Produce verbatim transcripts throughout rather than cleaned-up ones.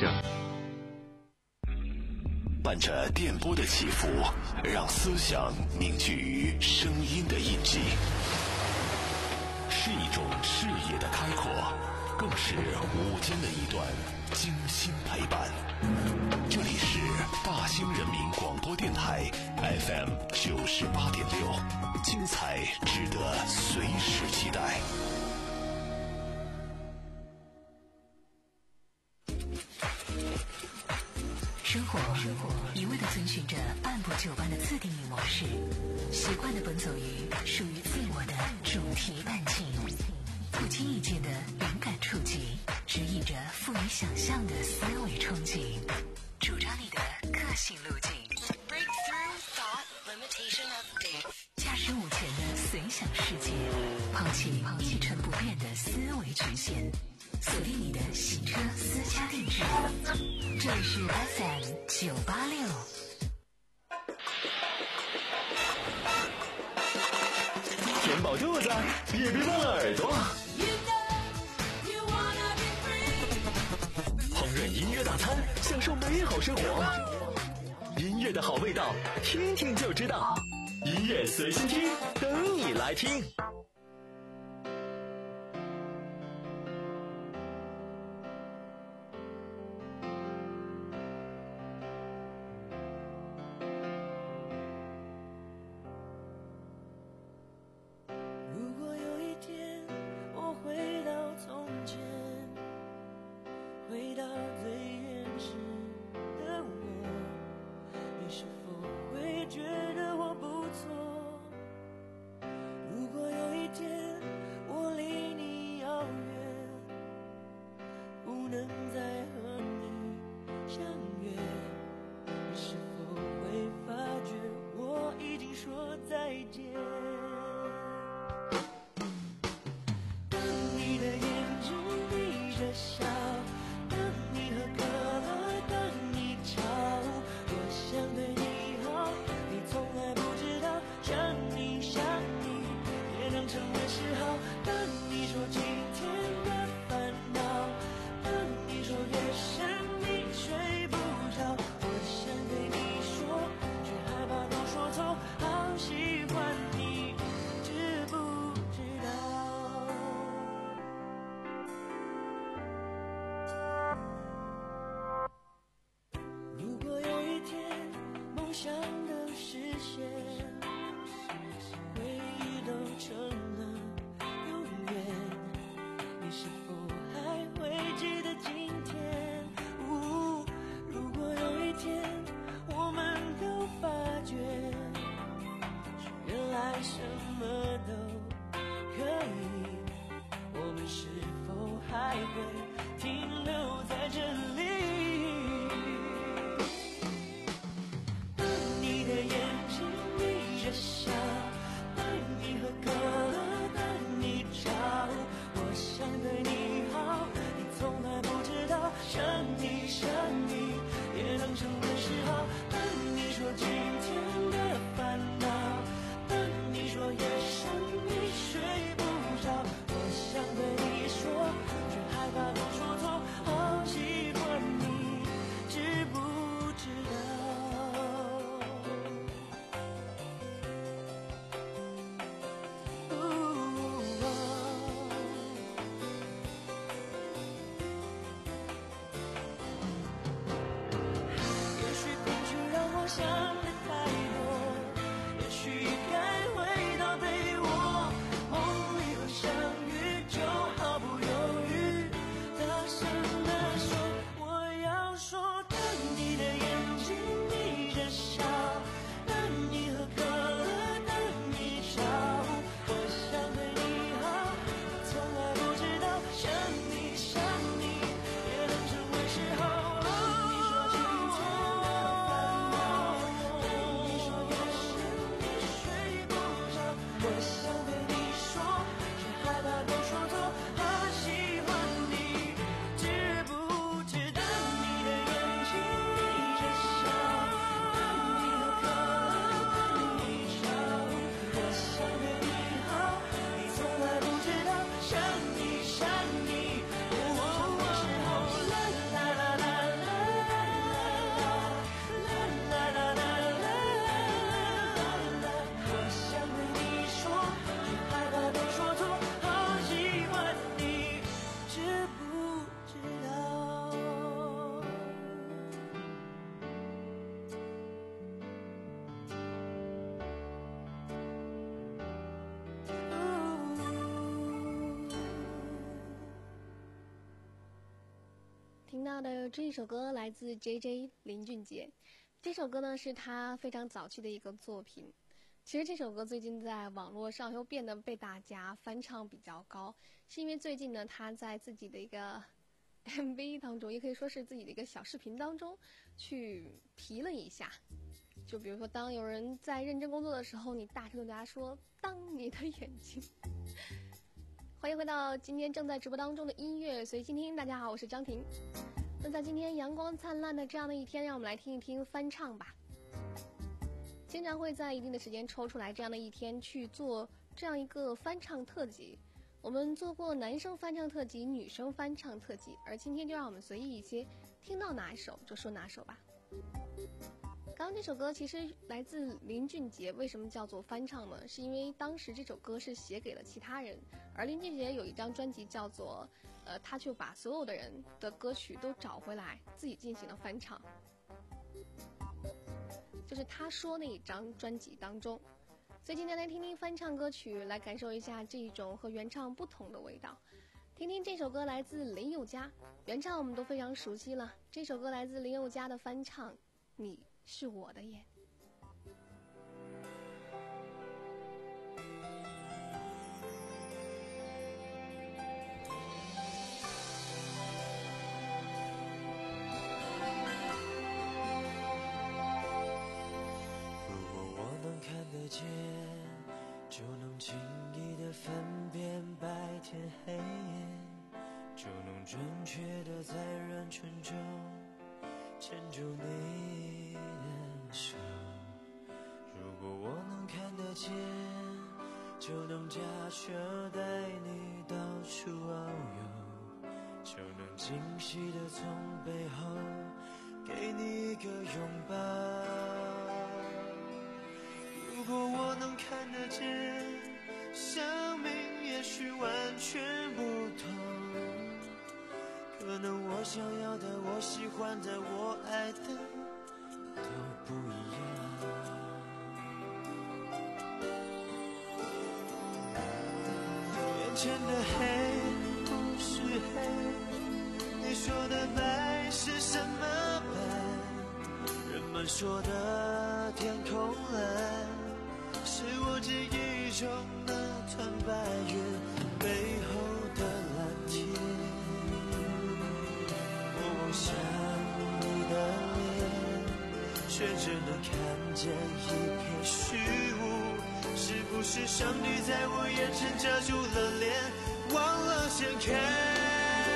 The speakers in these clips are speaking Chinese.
着。 伴着电波的起伏，让思想凝聚于声音的印记，是一种视野的开阔，更是午间的一段精心陪伴。这里是大兴人民广播电台 F M 九十八点六，精彩值得随时期待。 生活一味地遵循着按部就班的自定义模式，习惯地奔走于属于自我的主题淡景，不经意间的灵感触及，指引着富于想象的思维憧憬，主张你的个性路径。Breakthrough thought limitation of depth， 驾驶午前的随想世界，抛弃一成不变的思维局限，锁定你的洗车私家定制。这里是 F M 九八六。 填饱肚子，也别忘了耳朵。烹饪音乐大餐，享受美好生活。音乐的好味道，听听就知道。音乐随心听，等你来听。 听到的这一首歌来自 J J 林俊杰，这首歌呢是他非常早期的一个作品。其实这首歌最近在网络上又变得被大家翻唱比较高，是因为最近呢他在自己的一个 M V 当中，也可以说是自己的一个小视频当中去皮了一下。就比如说，当有人在认真工作的时候，你大声对大家说当你的眼睛。欢迎回到今天正在直播当中的音乐随心听，大家好，我是张婷。那在今天阳光灿烂的这样的一天，让我们来听一听翻唱吧。经常会在一定的时间抽出来这样的一天去做这样一个翻唱特辑。我们做过男生翻唱特辑、女生翻唱特辑，而今天就让我们随意一些，听到哪一首就说哪首吧。刚刚这首歌其实来自林俊杰，为什么叫做翻唱呢？是因为当时这首歌是写给了其他人，而林俊杰有一张专辑叫做呃，他就把所有的人的歌曲都找回来，自己进行了翻唱，就是他说那一张专辑当中。所以今天来听听翻唱歌曲，来感受一下这一种和原唱不同的味道。听听这首歌来自林宥嘉，原唱我们都非常熟悉了，这首歌来自林宥嘉的翻唱，你是我的眼。 如果我能看得见，就能轻易地分辨白天黑夜，就能准确地在人群中牵住你的手。如果我能看得见，就能驾车带你到处遨游，就能惊喜地从背后给你一个拥抱。如果我能看得见，生命也许完全不同，可能我想要的，我喜欢的，我爱的都不一样。眼前的黑不是黑，你说的白是什么白？人们说的天空蓝，是我记忆中那团白云背后的蓝天。我望向你的脸，却只能看见一片虚无。是不是上帝在我眼前遮住了脸，忘了掀开？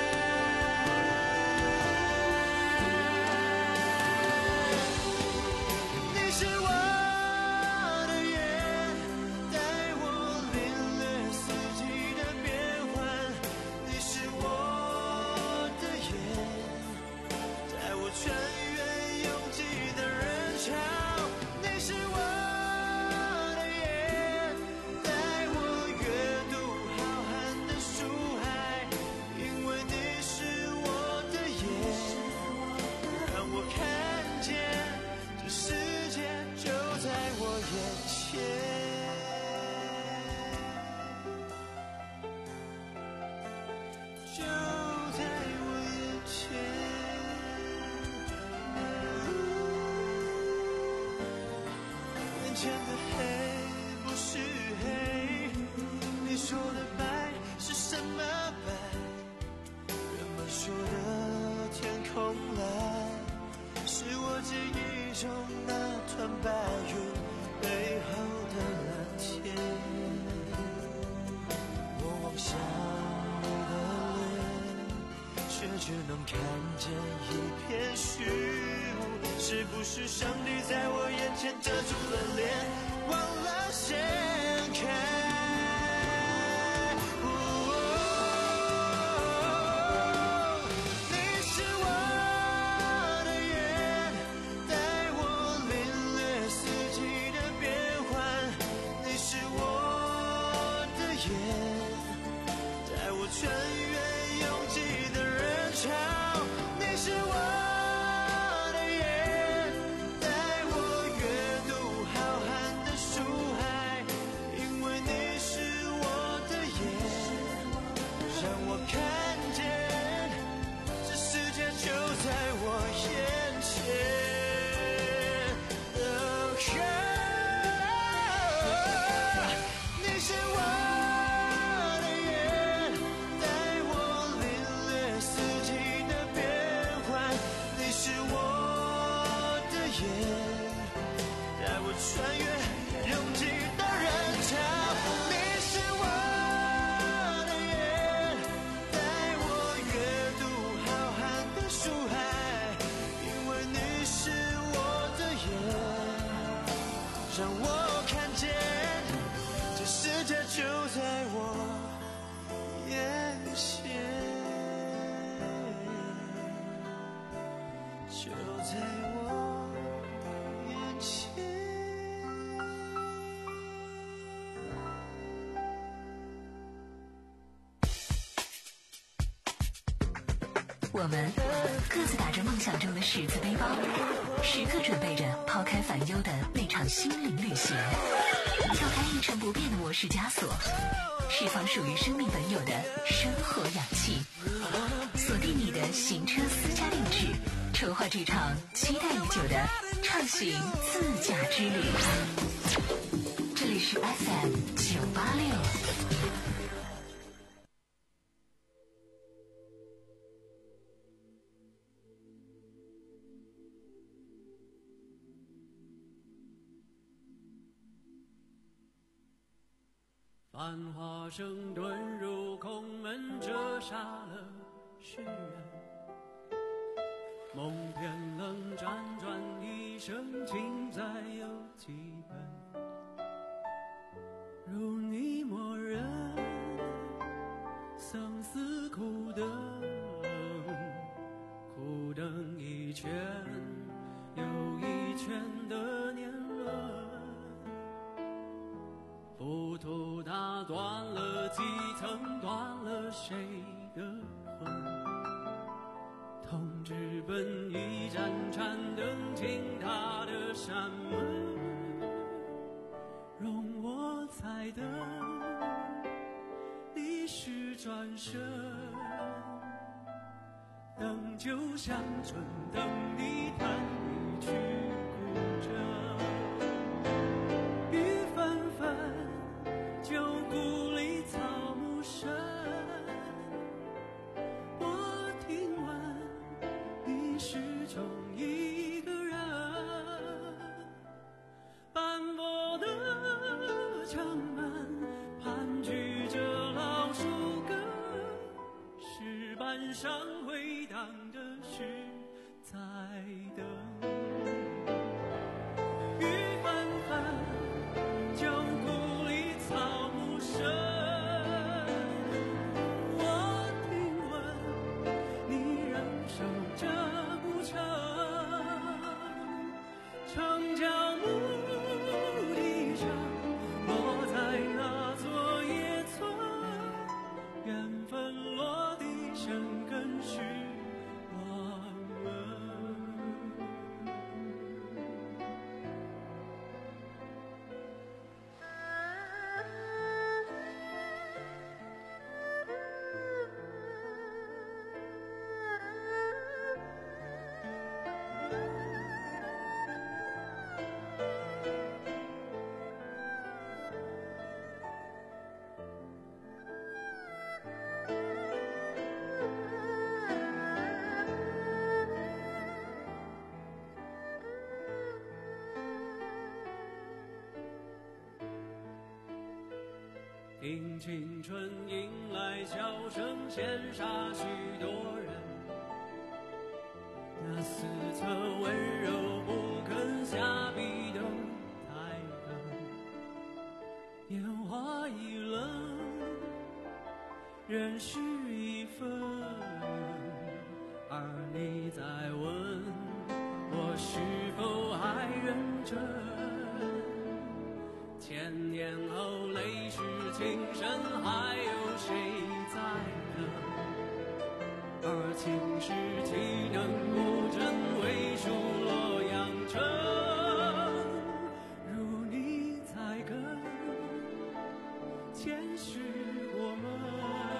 白云背后的蓝天，我望向你的脸，却只能看见一片虚无。是不是上帝在我眼前遮住了脸，忘了掀开？ 眼，带我穿越拥挤的人潮。你是我的眼，带我阅读浩瀚的书海，因为你是我的眼，让我看见这世界就在我眼前，就在我眼前。 我们各自打着梦想中的十字背包，时刻准备着抛开烦忧的那场心灵旅行，跳开一成不变的模式枷锁，释放属于生命本有的生活氧气，锁定你的行车私家定制，筹划这场期待已久的畅行自驾之旅。这里是 F M 九八六。 繁华声遁入空门，折煞了世人。梦偏冷，辗转一生，情债有几本？如你默认，相思苦等，苦等一圈又一圈的年轮。浮屠打断了几层，断了谁的魂？痛直奔一盏盏灯，倾塌的山门，容我再等，历史转身，等就像春，等你弹一曲古筝。旧故里草木深，我听闻你始终一个人，斑驳的城门盘踞着老树根，石板上回荡的是在等。雨纷纷，旧故里草木深，我听闻你仍守着古城，城郊牧笛声落在那座野村，缘分落地生根是我们。听青春迎来笑声，羡煞许多人。那四侧温柔不肯下笔都太狠，烟花易冷，人事已分，而你在问我是否还认真。千年后泪湿情深，还有谁在等？而青史岂能不真，为数洛阳城。如你在跟，前世我们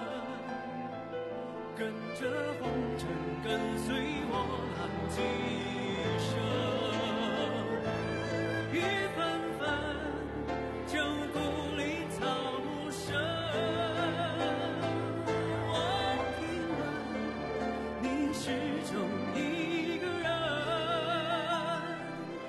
跟着红尘，跟随我浪几生。雨纷纷，旧故里草木深，我听闻你始终一个人，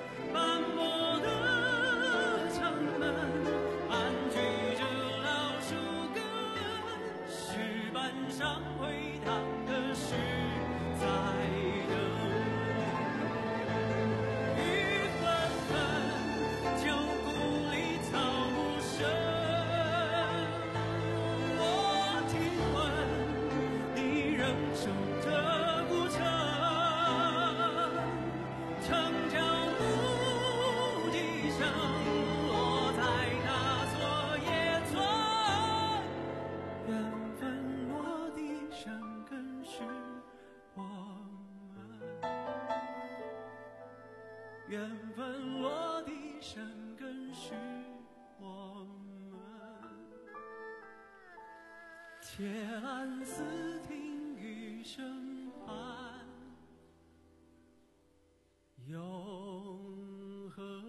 缘分落地生根是我们。铁栏四听雨声寒，永恒。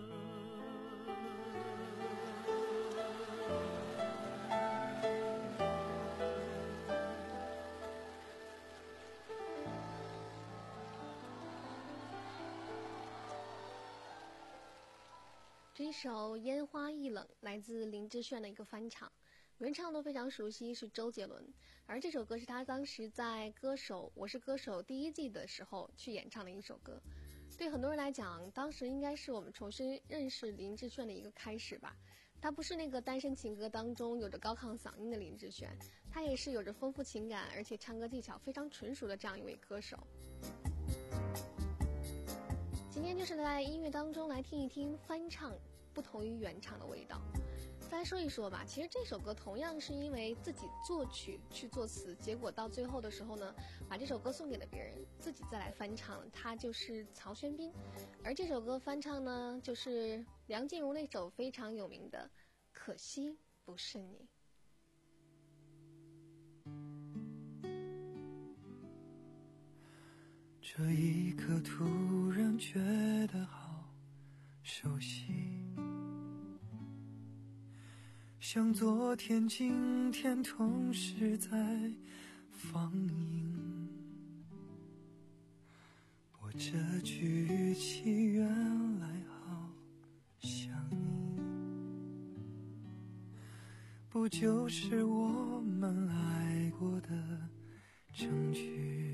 这一首《烟花易冷》来自林志炫的一个翻唱，原唱都非常熟悉，是周杰伦。而这首歌是他当时在《歌手》《我是歌手》第一季的时候去演唱的一首歌。对很多人来讲，当时应该是我们重新认识林志炫的一个开始吧。他不是那个单身情歌当中有着高亢嗓音的林志炫，他也是有着丰富情感，而且唱歌技巧非常纯熟的这样一位歌手。今天就是在音乐当中来听一听翻唱不同于原唱的味道。再来说一说吧，其实这首歌同样是因为自己作曲去作词，结果到最后的时候呢，把这首歌送给了别人，自己再来翻唱，他就是曹轩宾。而这首歌翻唱呢，就是梁静茹那首非常有名的《可惜不是你》。 这一刻突然觉得好熟悉，像昨天今天同时在放映。我这句语气原来好像你，不就是我们爱过的证据？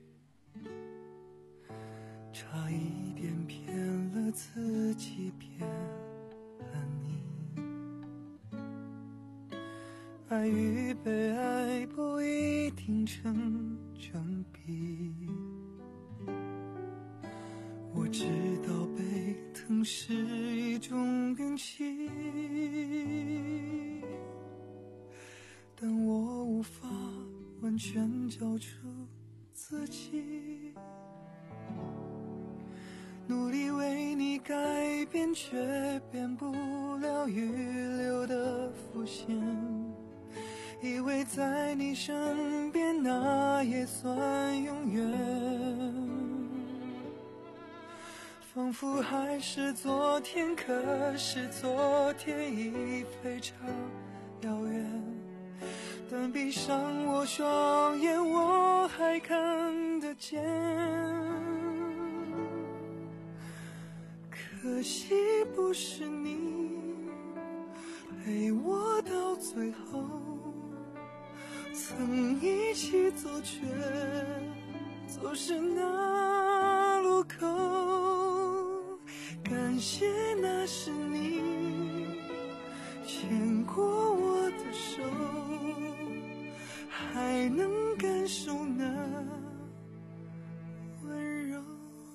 差一点骗了自己，骗了你。爱与被爱不一定成正比。我知道被疼是一种运气，但我无法完全交出自己。努力为你改变，却变不了预留的伏线。以为在你身边，那也算永远。仿佛还是昨天，可是昨天已非常遥远。但闭上我双眼，我还看得见。可惜不是你陪我到最后，曾一起走却走失那路口。感谢那是你牵过我的手，还能感受那温柔。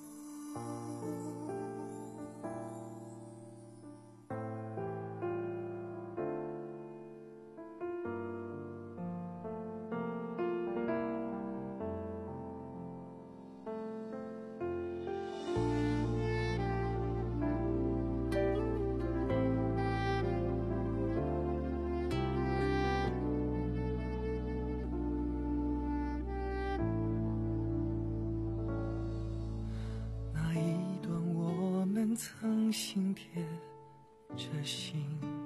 曾心贴着心，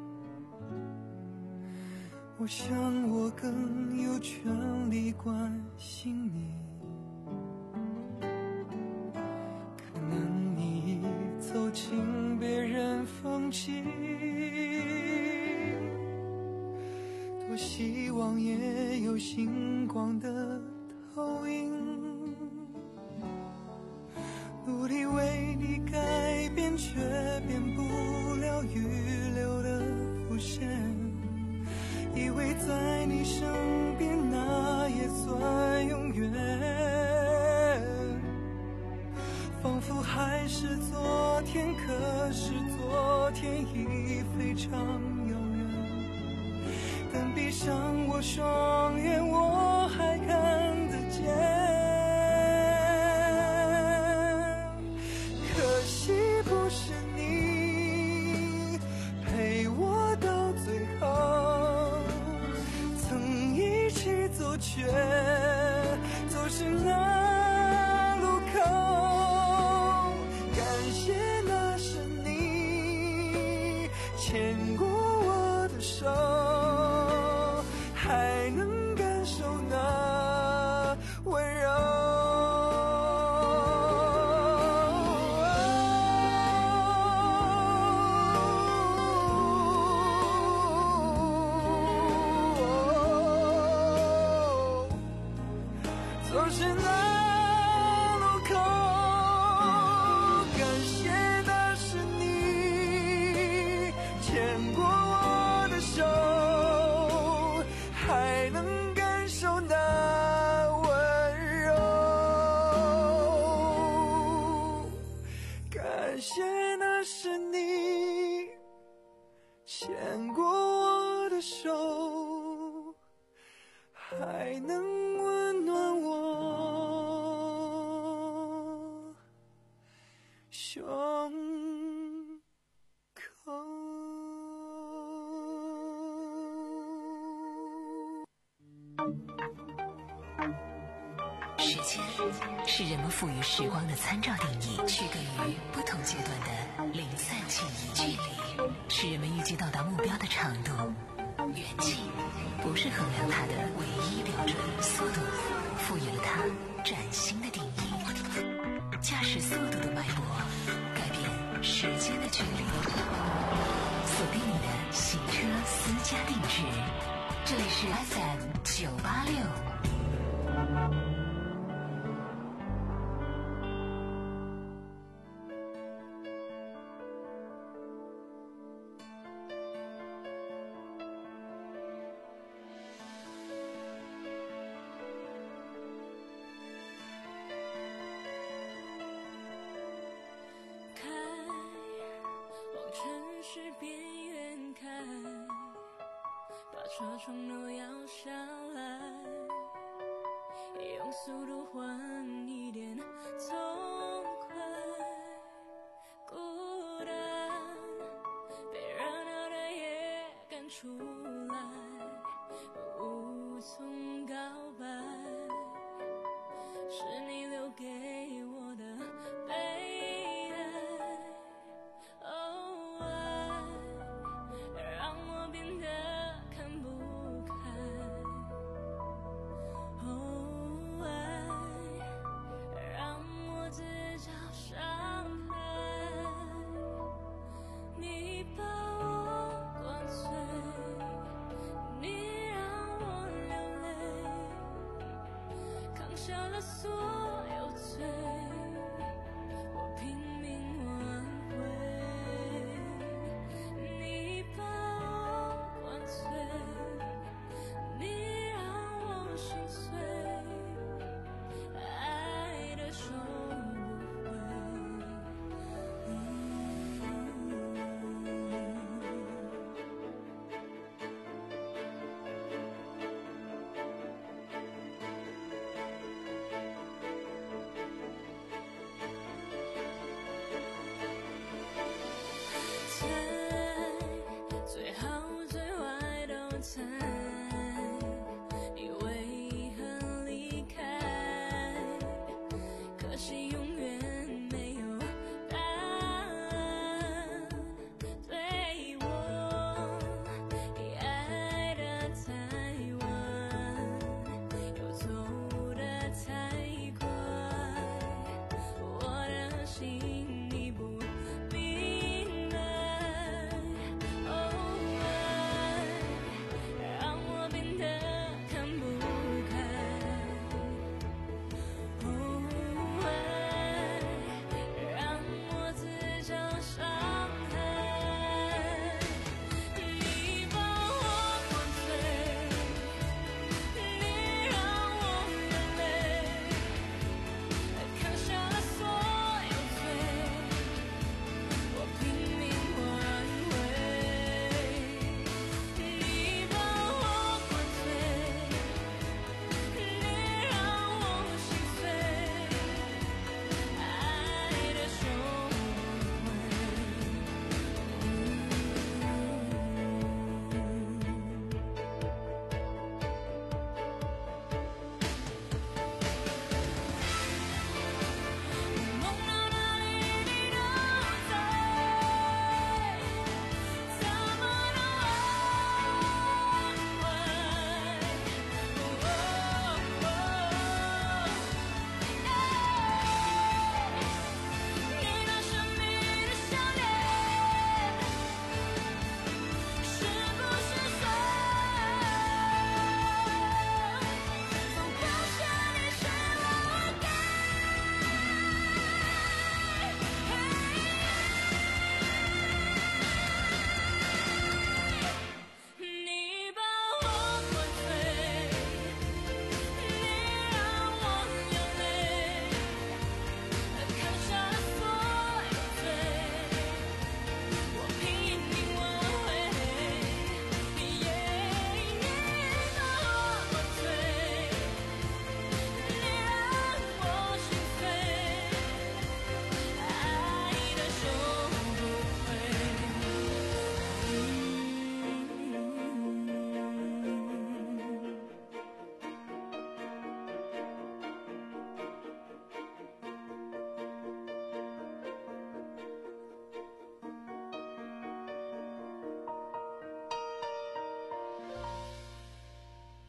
我想我更有权利关心你。可能你走进别人风景，多希望也有星光的投影。努力为你改变，却变不了预留的伏线。以为在你身边，那也算永远。仿佛还是昨天，可是昨天已非常遥远。但闭上我双眼，我还看得见。可惜是那路口，感谢的是你牵过我的手，还能感受那温柔。感谢的是你牵过我的手，还能温暖我胸口。 时间是人们赋予时光的参照定义，区隔于不同阶段的零散记忆。距离是人们预计到达目标的长度，远近不是衡量它的唯一标准。速度赋予了它崭新的定义，驾驶速度的脉搏改变时间的距离。锁定你的行车私家定制，这里是 F M 九八六。 车窗都摇下来，用速度换一点痛快。孤单被热闹的夜赶出来，无从告白，是你留给我的悲哀。哦，爱让我变得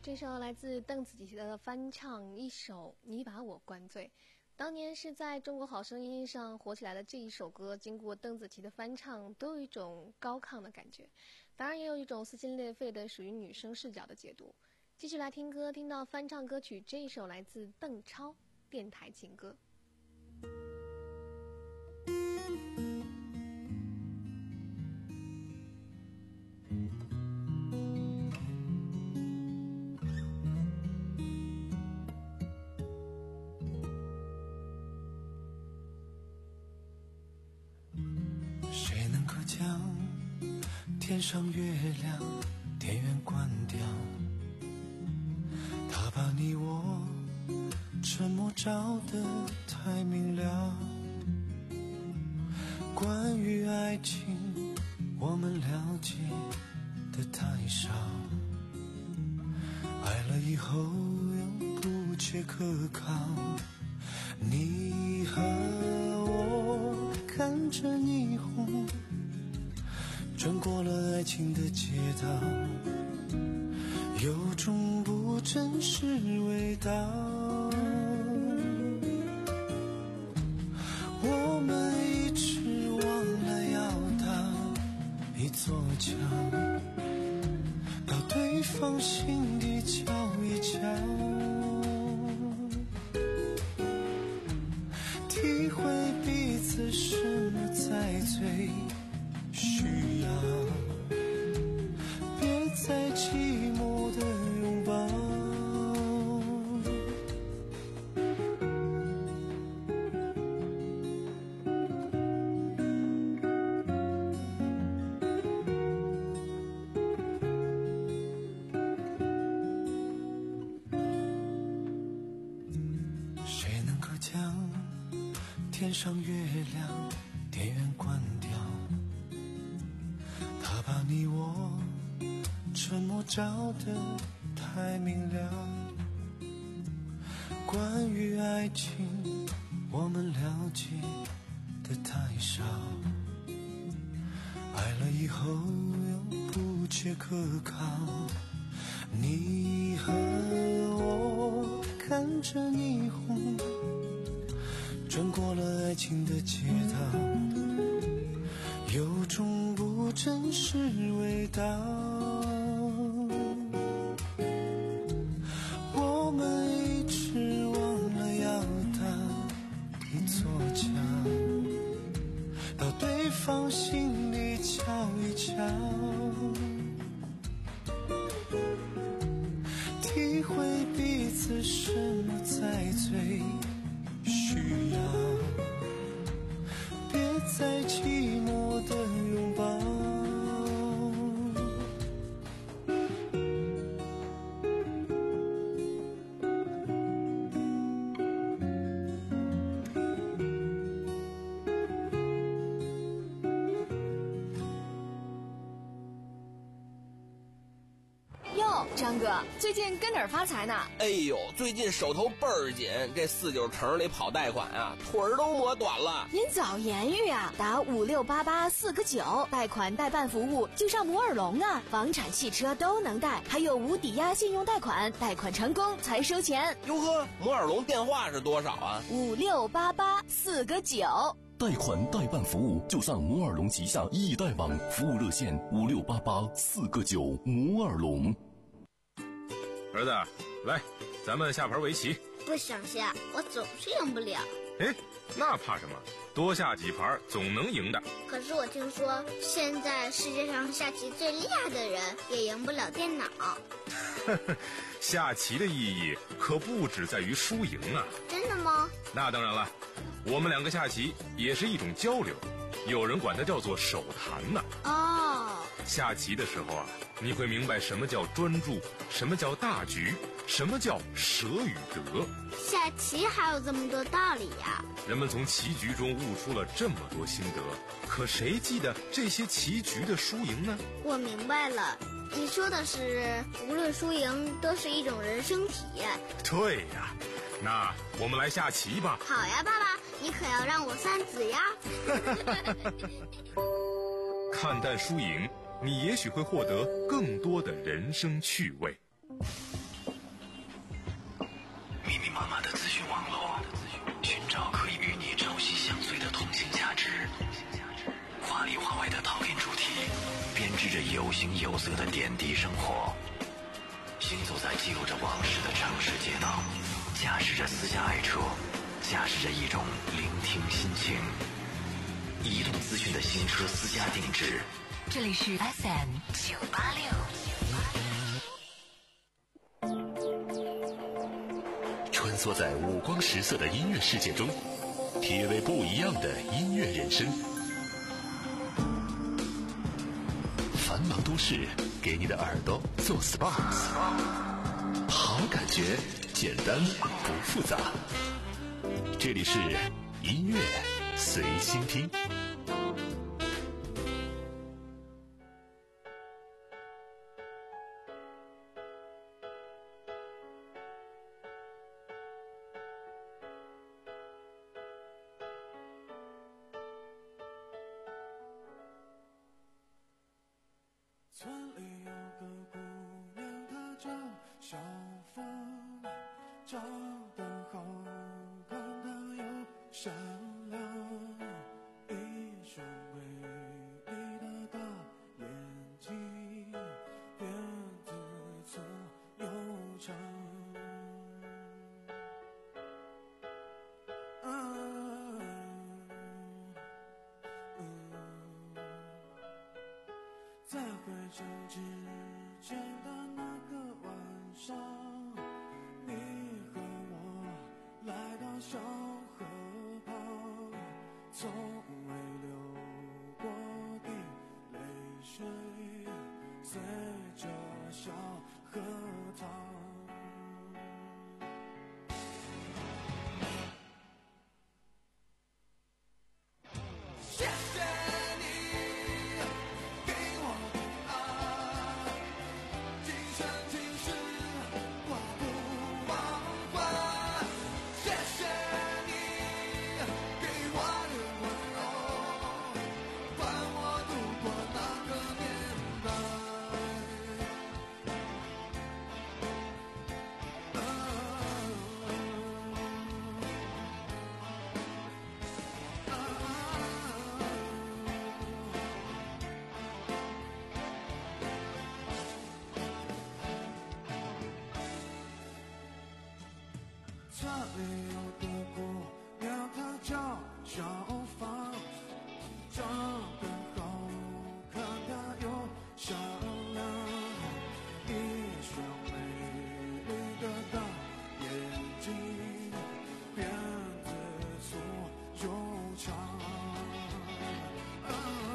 这首来自邓紫棋的翻唱，一首《你把我灌醉》。当年是在中国好声音上火起来的这一首歌，经过邓紫棋的翻唱，都有一种高亢的感觉，当然也有一种撕心裂肺的属于女生视角的解读。继续来听歌，听到翻唱歌曲，这一首来自邓超《电台情歌》。 谁能够将天上月亮电源关掉？他把你我沉默照得太明了。关于爱情，我们了解的太少。爱了以后又不切可靠。你和我看着霓虹，转过了爱情的街道，有种不真实味道。我们一直忘了要搭一座桥，到对方心底瞧一瞧，体会彼此什么才最需要，别再寂寞的拥抱。谁能够将天上月亮电源关掉？他把你我沉默照得太明了。关于爱情，我们了解的太少。爱了以后又不切可靠。你和我看着霓虹，转过了爱情的街道，有种不真实味道。我们一直忘了要搭一座桥，到对方心里瞧一瞧，体会彼此什么才最需要，别再寂寞的拥抱。 哟，张哥，最近跟哪儿发财呢？ 哎呦，最近手头倍儿紧，这四九城里跑贷款啊，腿儿都磨短了。 您早言语啊，打五六八八四个九，贷款代办服务就上摩尔龙啊，房产、汽车都能贷，还有无抵押信用贷款，贷款成功才收钱。 哟呵，摩尔龙电话是多少啊？ 五六八八四个九。 贷款代办服务就上摩尔龙旗下易贷网，服务热线五六八八四个九。摩尔龙。 儿子，来，咱们下盘围棋。 不想下，我总是赢不了。 哎，那怕什么？多下几盘总能赢的。 可是我听说，现在世界上下棋最厉害的人也赢不了电脑。 下棋的意义可不只在于输赢啊。 真的吗？ 那当然了，我们两个下棋也是一种交流，有人管它叫做手谈呢。 哦， 下棋的时候啊，你会明白什么叫专注，什么叫大局，什么叫舍与得。 下棋还有这么多道理呀！ 人们从棋局中悟出了这么多心得，可谁记得这些棋局的输赢呢？ 我明白了，你说的是无论输赢都是一种人生体验。 对呀，那我们来下棋吧。 好呀，爸爸，你可要让我三子呀。 看淡输赢，你也许会获得更多的人生趣味。 有形有色的点滴生活，行走在记录着往事的城市街道，驾驶着私家爱车，驾驶着一种聆听心情。移动资讯的新车私家定制， 这里是 F M 九八六。 穿梭在五光十色的音乐世界中，体味不一样的音乐人生。繁忙都市给你的耳朵做 S P A， 好感觉，简单不复杂。这里是音乐随心听。 村里有个姑娘，她叫小芳，长得好看，她又善良，一双美丽的大眼睛，辫子粗又长。啊嗯在回城之前的那个晚上，你和我来到小河旁，从未流过的泪水随着小河淌。谢谢你给我的爱，今生今世我不忘怀。谢谢你给我的温柔，伴我度过那个年代。这里有个姑娘，她叫小芳，长得好看，她又善良，一双美丽的大眼睛，辫子粗又长。啊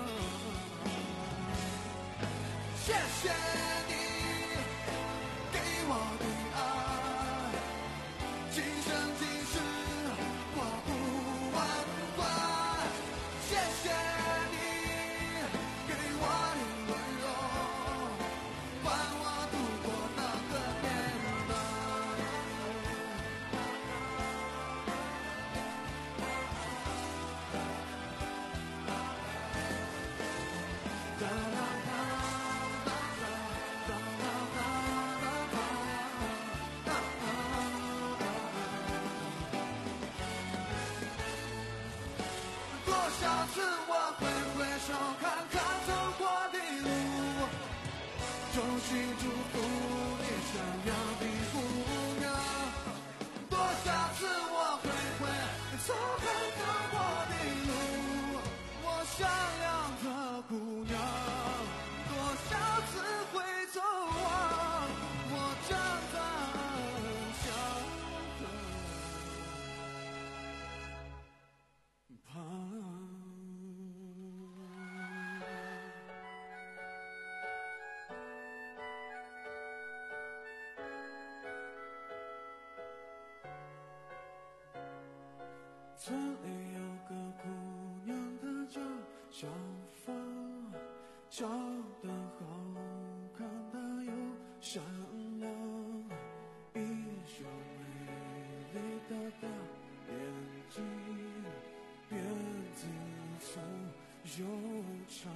谢谢你给我的爱，今生今世我不忘怀。谢谢你给我的温柔，伴我度过那个年代。哒啦哒哒哒哒啦哒哒哒多少次我会回首看看走过的路，衷心祝福你闪耀的姑娘。多少次我会回头看看我的路，我善良的姑娘。多少次会走望，我站在小河旁。村里有个姑娘，她叫小芳，长得好看，她又善良，一双美丽的大眼睛，辫子粗又长。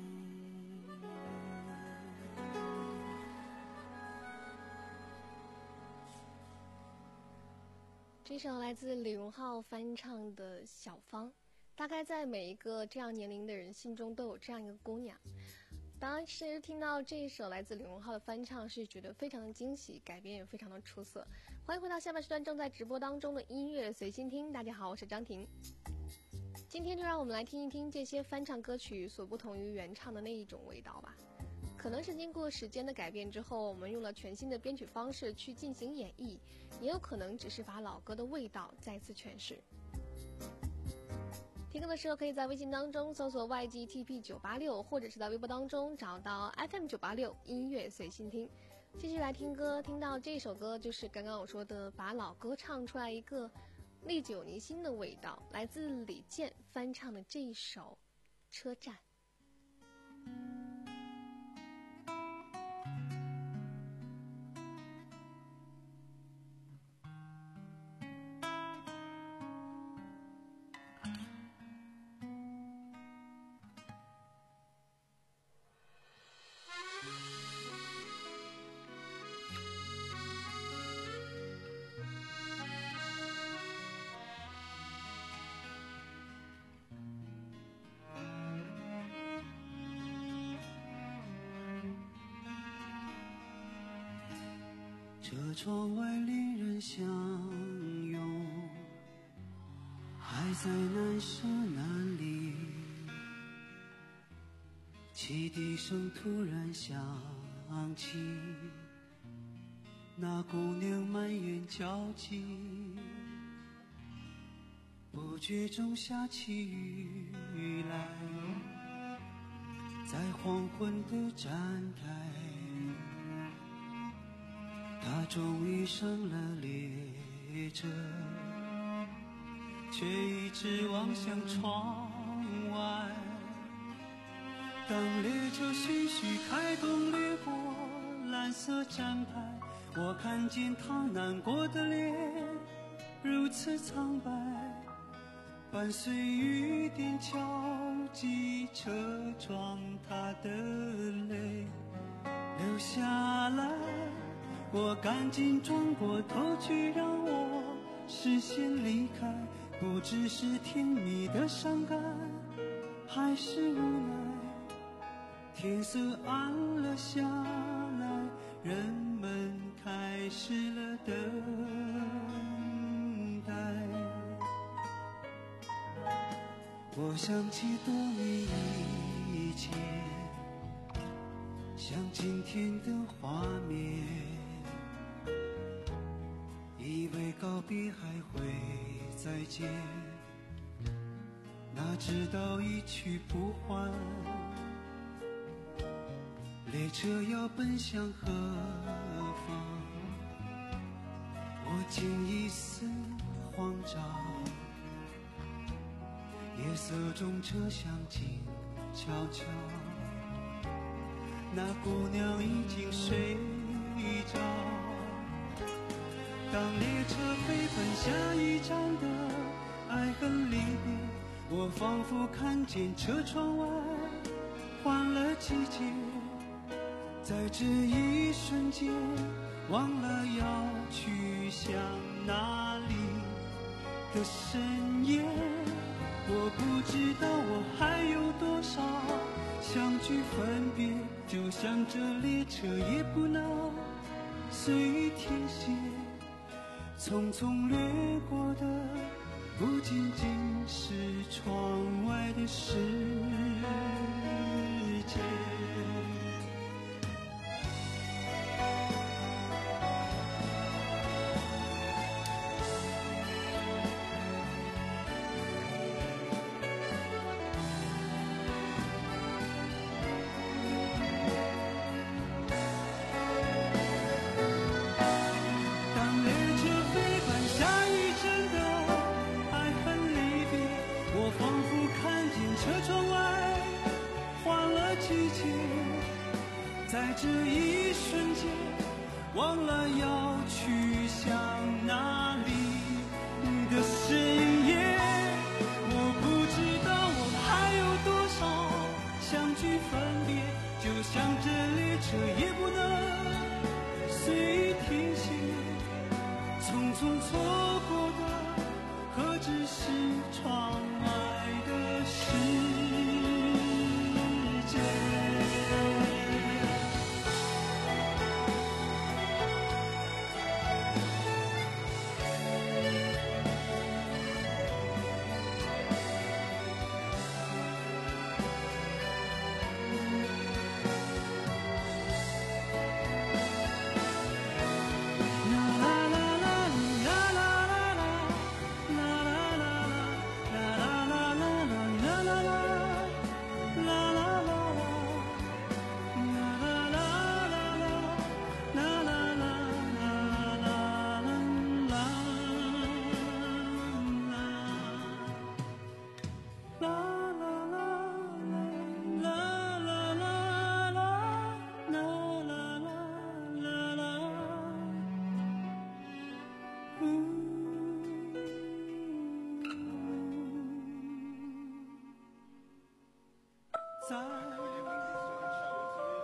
这首来自李荣浩翻唱的《小芳》，大概在每一个这样年龄的人心中都有这样一个姑娘。 当时听到这一首来自李荣浩的翻唱，是觉得非常的惊喜，改编也非常的出色。欢迎回到下半时段正在直播当中的音乐随心听。大家好，我是张婷。今天就让我们来听一听这些翻唱歌曲所不同于原唱的那一种味道吧。可能是经过时间的改变之后，我们用了全新的编曲方式去进行演绎，也有可能只是把老歌的味道再次诠释。听歌的时候，可以在微信当中搜索 Y G T P 九八六，或者是在微博当中找到 F M 九八六音乐随心听。继续来听歌，听到这首歌就是刚刚我说的把老歌唱出来一个历久弥新的味道，来自李健翻唱的这一首《车站》。 车窗外恋人相拥，还在难舍难离，汽笛声突然响起，那姑娘满眼焦急，不觉中下起雨来，在黄昏的展开，他终于上了列车，却一直望向窗外。当列车徐徐开动，掠过蓝色站牌，我看见他难过的脸如此苍白，伴随雨点敲击车窗，他的泪流下来。我赶紧转过头去，让我视线离开，不知是甜蜜的伤感，还是无奈。天色暗了下来，人们开始了等待。我想起多年以前，像今天的画面，以为告别还会再见，哪知道一去不还。列车要奔向何方？我竟一丝慌张。夜色中车厢静悄悄，那姑娘已经睡着。当列车飞奔下一站的爱恨离别，我仿佛看见车窗外换了季节，在这一瞬间忘了要去向哪里的深夜。我不知道我还有多少相聚分别，就像这列车也不能随天歇，匆匆掠过的不仅仅是窗外的世界。在这一瞬间忘了要去向哪里的深夜，我不知道我还有多少相聚分别，就像这列车也不能随停歇，匆匆错过的何止是窗外的世界。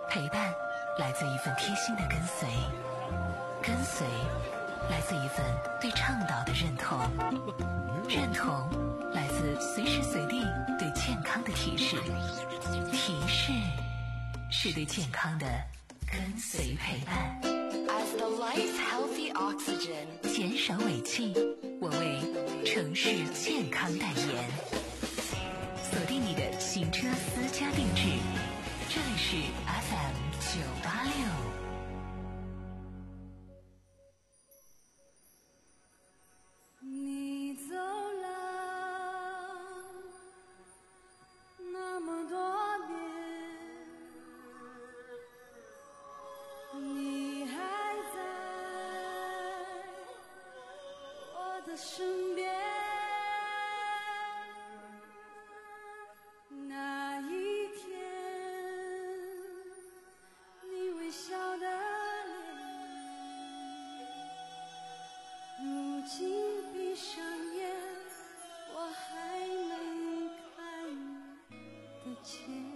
陪伴来自一份贴心的跟随，跟随来自一份对倡导的认同，认同来自随时随地对健康的提示，提示是对健康的跟随陪伴。 As the life's healthy oxygen， 减少尾气，我为城市健康代言。锁定你的行车私家定制，这里是 F M 九八六。 你走了那么多年，你还在我的身边。那一天，你微笑的脸，如今闭上眼，我还能看得见。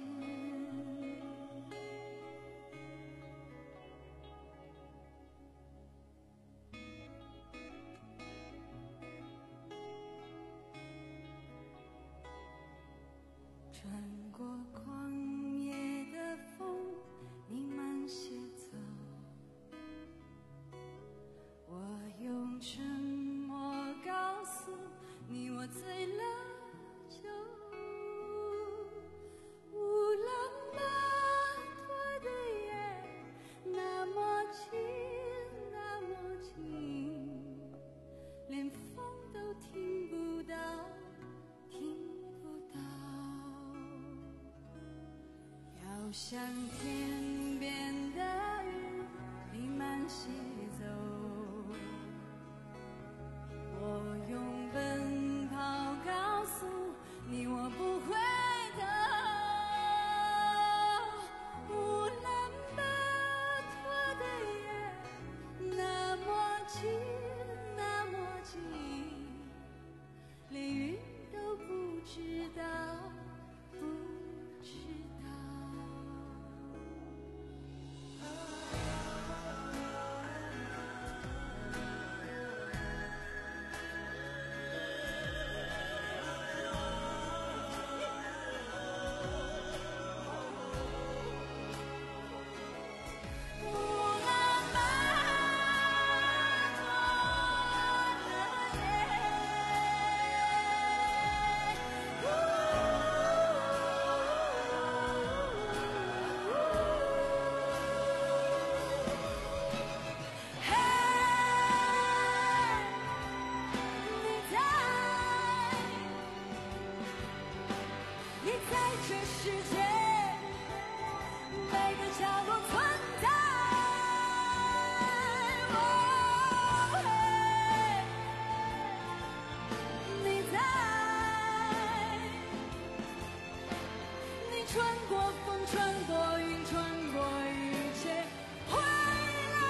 穿过旷野的风，你慢些走，我用沉默告诉你，我醉了酒。乌兰巴托的夜那么近那么近，连风都听不到听不到，要向天边的云你慢些走，我用奔跑告诉你，我不会的。乌兰巴托的夜那么近那么近，连云都不知道不知道。你在这世界每个角落存在，哦嘿，你在，你穿过风，穿过云，穿过一切，回来。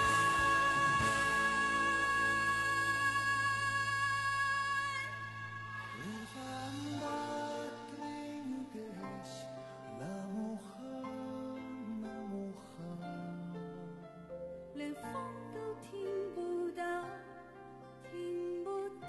连风都听不到，听不到。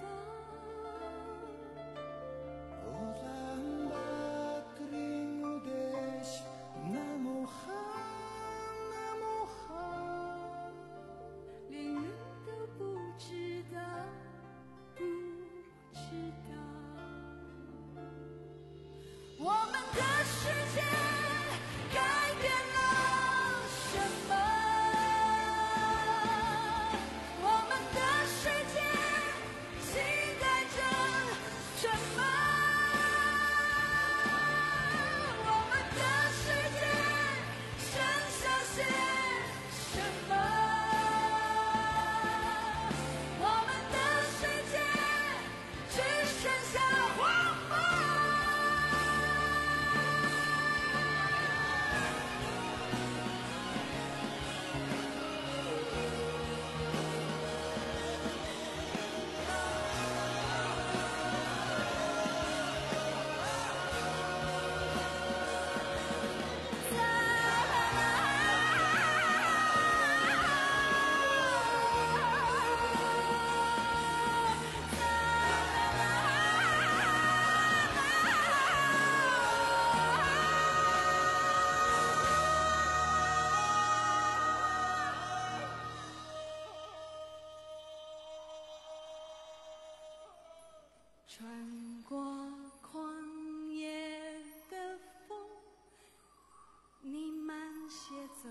穿过旷野的风，你慢些走。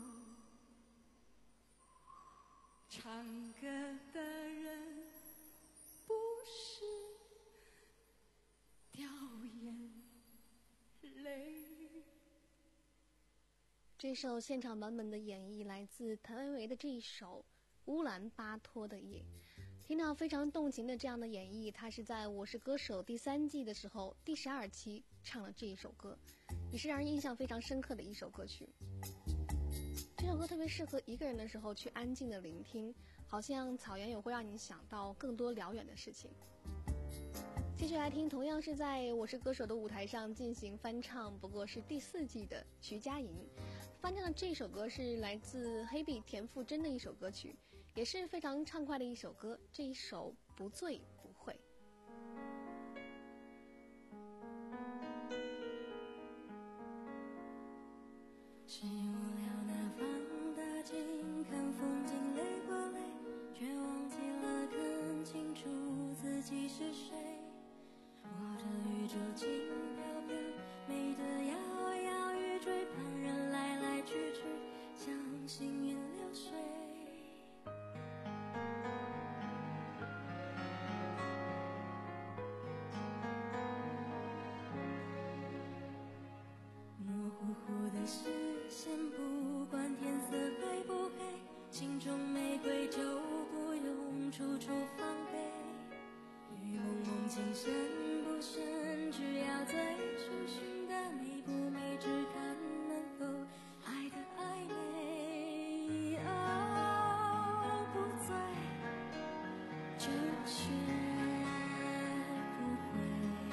唱歌的人不是掉眼泪。 这首现场版本的演绎来自谭维维的这一首《乌兰巴托的夜》，听到非常动情的这样的演绎。他是在《我是歌手》第三季的时候第十二期唱了这一首歌，也是让人印象非常深刻的一首歌曲。这首歌特别适合一个人的时候去安静的聆听，好像草原也会让你想到更多辽远的事情。继续来听，同样是在《我是歌手》的舞台上进行翻唱，不过是第四季的徐佳莹翻唱的这首歌是来自黑碧田馥甄的一首歌曲，也是非常畅快的一首歌，这一首不醉不会。 是无聊的放大镜，看风景累过累，却忘记了看清楚自己是谁。我的宇宙轻飘飘，美得摇摇欲坠，旁人来来去去，像行云流水。模糊糊的视线，不管天色黑不黑，心中玫瑰就不用处处防备。雨蒙蒙情深不深，只要最初寻的美不美，只看能否爱的暧昧。哦，不醉就学不会。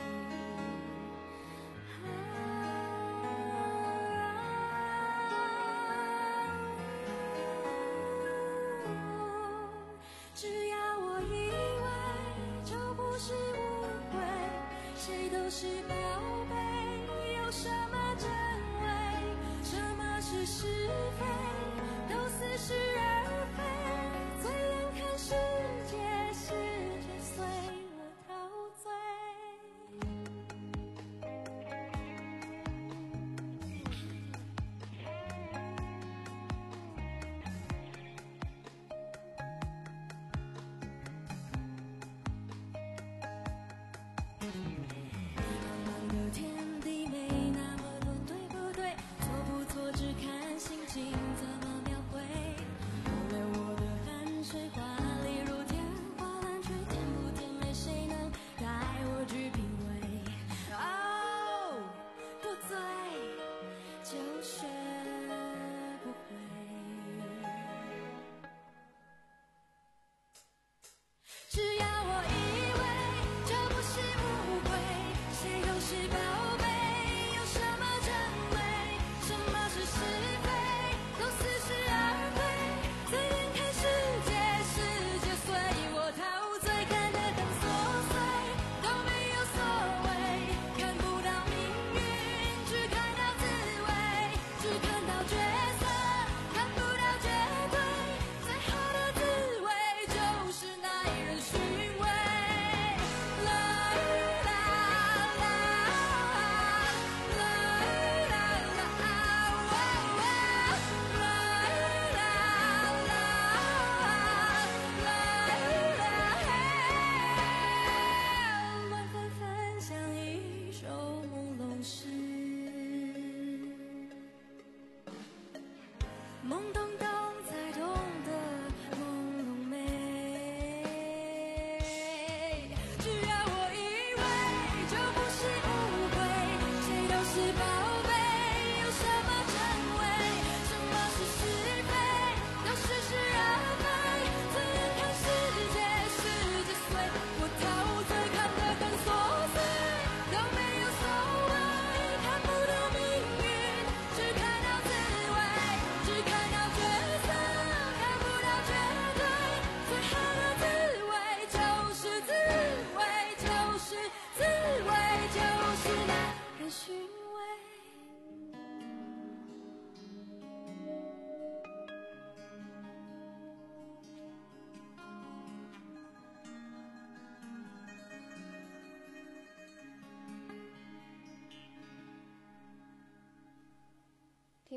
只要我以为就不是误会，谁都是宝贝，有什么真伪，什么是是非，都似是而非。醉眼看世界，世界随我陶醉。迷茫茫的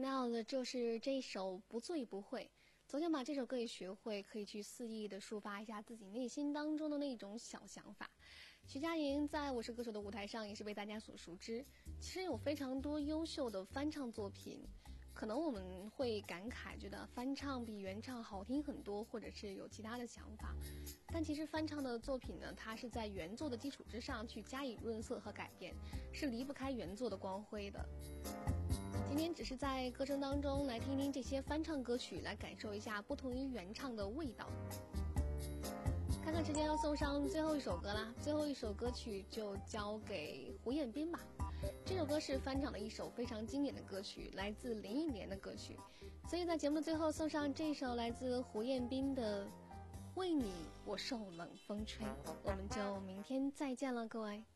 听到的就是这一首《不做也不会》。昨天把这首歌也学会，可以去肆意的抒发一下自己内心当中的那种小想法。徐佳莹在我是歌手的舞台上也是被大家所熟知。其实有非常多优秀的翻唱作品，可能我们会感慨觉得翻唱比原唱好听很多，或者是有其他的想法，但其实翻唱的作品呢，它是在原作的基础之上去加以润色和改变，是离不开原作的光辉的。今天只是在歌声当中来听听这些翻唱歌曲，来感受一下不同于原唱的味道。看看时间要送上最后一首歌啦，最后一首歌曲就交给胡彦斌吧。这首歌是翻唱的一首非常经典的歌曲，来自林忆莲的歌曲，所以在节目的最后送上这首来自胡彦斌的《为你我受冷风吹》。我们就明天再见了，各位。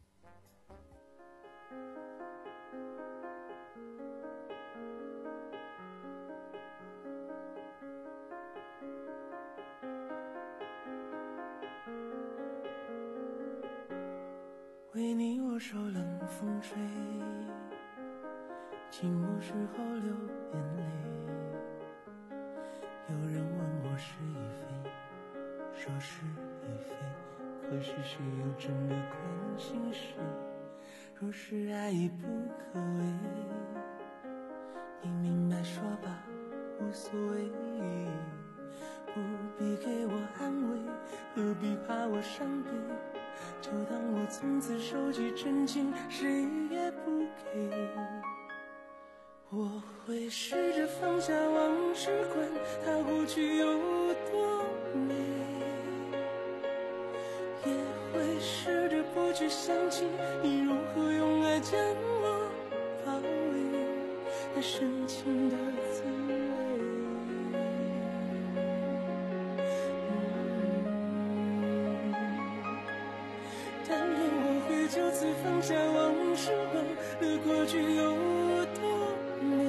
为你我受冷风吹，寂寞时候流眼泪。有人问我是与非，说是与非，可是谁又真的关心谁？若是爱已不可为，你明白说吧，无所谓，不必给我安慰，何必怕我伤悲？就当我从此收集真情，谁也不给。我会试着放下往事，管它过去有多美，也会试着不去想起你如何用爱将我包围，那深情的滋味。但愿我会就此放下往事，忘了过去有多美，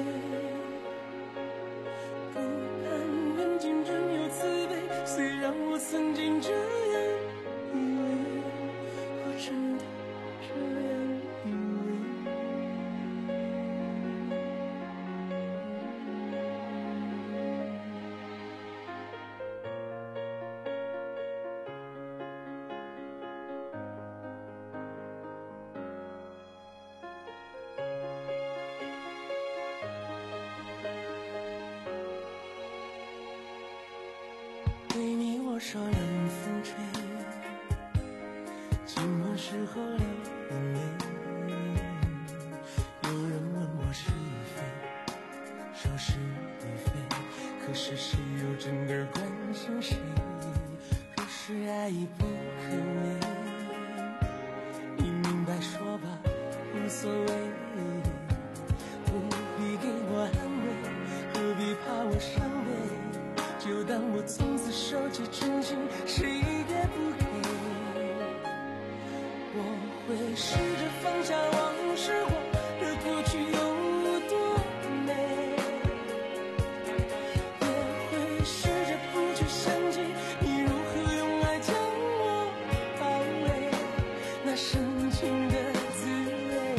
不盼人间真有慈悲，虽然我曾经这样以为，我真的这样以为。为你我受冷风吹，寂寞时候流眼泪。有人问我是与非，说是与非，可是谁又真的关心谁？若是爱已不可为，你明白说吧，无所谓，不必给我安慰，何必怕我伤悲？就当我从此收集真情，谁也不给。我会试着放下往事，忘了过去有多美，也会试着不去想起你如何用爱将我包围，那深情的滋味。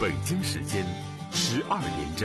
北京时间十二点整。